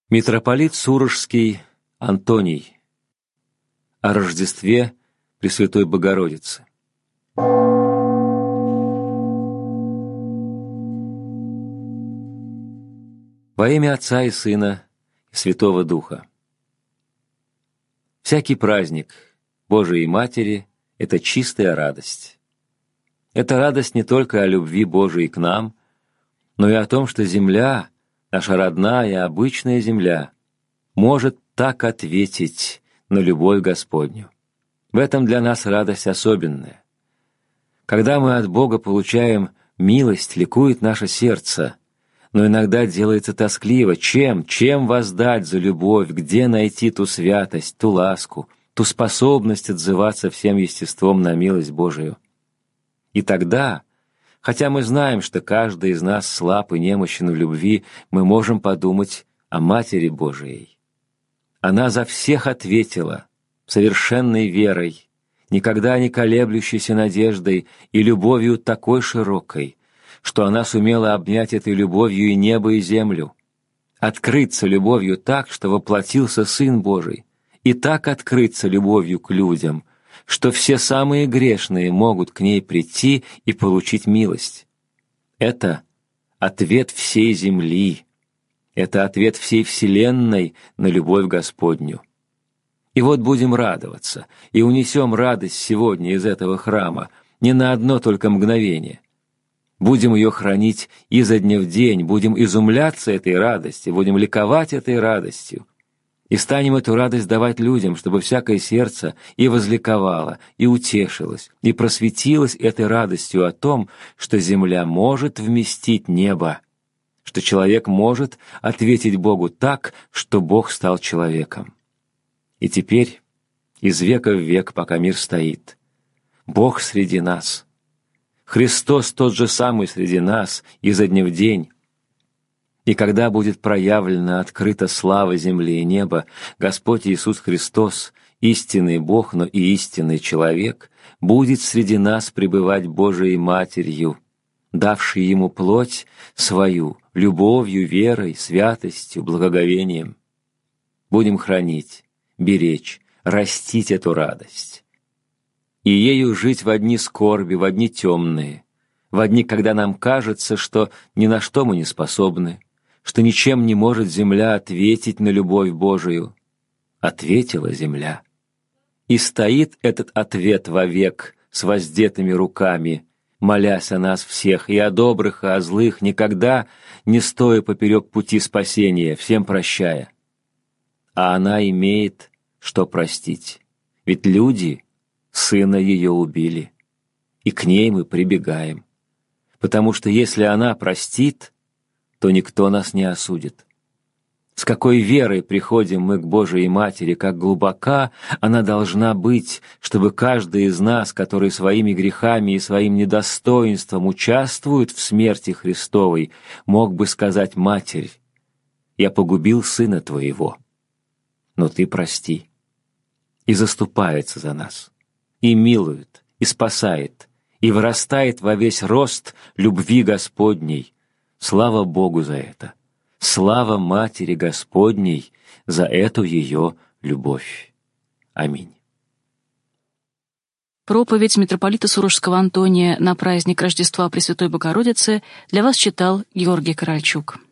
Митрополит Сурожский Антоний о Рождестве Пресвятой Богородицы. Во имя Отца и Сына и Святого Духа. Всякий праздник Божией Матери – это чистая радость. Это радость не только о любви Божией к нам, но и о том, что земля, наша родная, обычная земля, может так ответить на любовь Господню. В этом для нас радость особенная. Когда мы от Бога получаем милость, ликует наше сердце, но иногда делается тоскливо. Чем воздать за любовь, где найти ту святость, ту ласку, ту способность отзываться всем естеством на милость Божию? И тогда, хотя мы знаем, что каждый из нас слаб и немощен в любви, мы можем подумать о Матери Божией. Она за всех ответила совершенной верой, никогда не колеблющейся надеждой и любовью такой широкой, что она сумела обнять этой любовью и небо, и землю, открыться любовью так, что воплотился Сын Божий, и так открыться любовью к людям, что все самые грешные могут к ней прийти и получить милость. Это ответ всей земли, это ответ всей вселенной на любовь Господню. И вот будем радоваться, и унесем радость сегодня из этого храма не на одно только мгновение. Будем ее хранить изо дня в день, будем изумляться этой радости, будем ликовать этой радостью, и станем эту радость давать людям, чтобы всякое сердце и возликовало, и утешилось, и просветилось этой радостью о том, что земля может вместить небо, что человек может ответить Богу так, что Бог стал человеком. И теперь, из века в век, пока мир стоит, Бог среди нас, Христос тот же самый среди нас изо дня в день. И когда будет проявлена, открыта слава земли и неба, Господь Иисус Христос, истинный Бог, но и истинный человек, будет среди нас пребывать Божией Матерью, давшей Ему плоть свою, любовью, верой, святостью, благоговением. Будем хранить, беречь, растить эту радость. И ею жить в одни скорби, в одни темные, в одни, когда нам кажется, что ни на что мы не способны, что ничем не может земля ответить на любовь Божию. Ответила земля. И стоит этот ответ вовек с воздетыми руками, молясь о нас всех, и о добрых, и о злых, никогда не стоя поперек пути спасения, всем прощая. А она имеет, что простить. Ведь люди Сына Ее убили, и к ней мы прибегаем, потому что если она простит, то никто нас не осудит. С какой верой приходим мы к Божией Матери, как глубока она должна быть, чтобы каждый из нас, который своими грехами и своим недостоинством участвует в смерти Христовой, мог бы сказать: «Матерь, я погубил Сына Твоего, но Ты прости». И заступается за нас, и милует, и спасает, и вырастает во весь рост любви Господней. Слава Богу за это! Слава Матери Господней за эту ее любовь. Аминь. Проповедь митрополита Сурожского Антония на праздник Рождества Пресвятой Богородицы для вас читал Георгий Корольчук.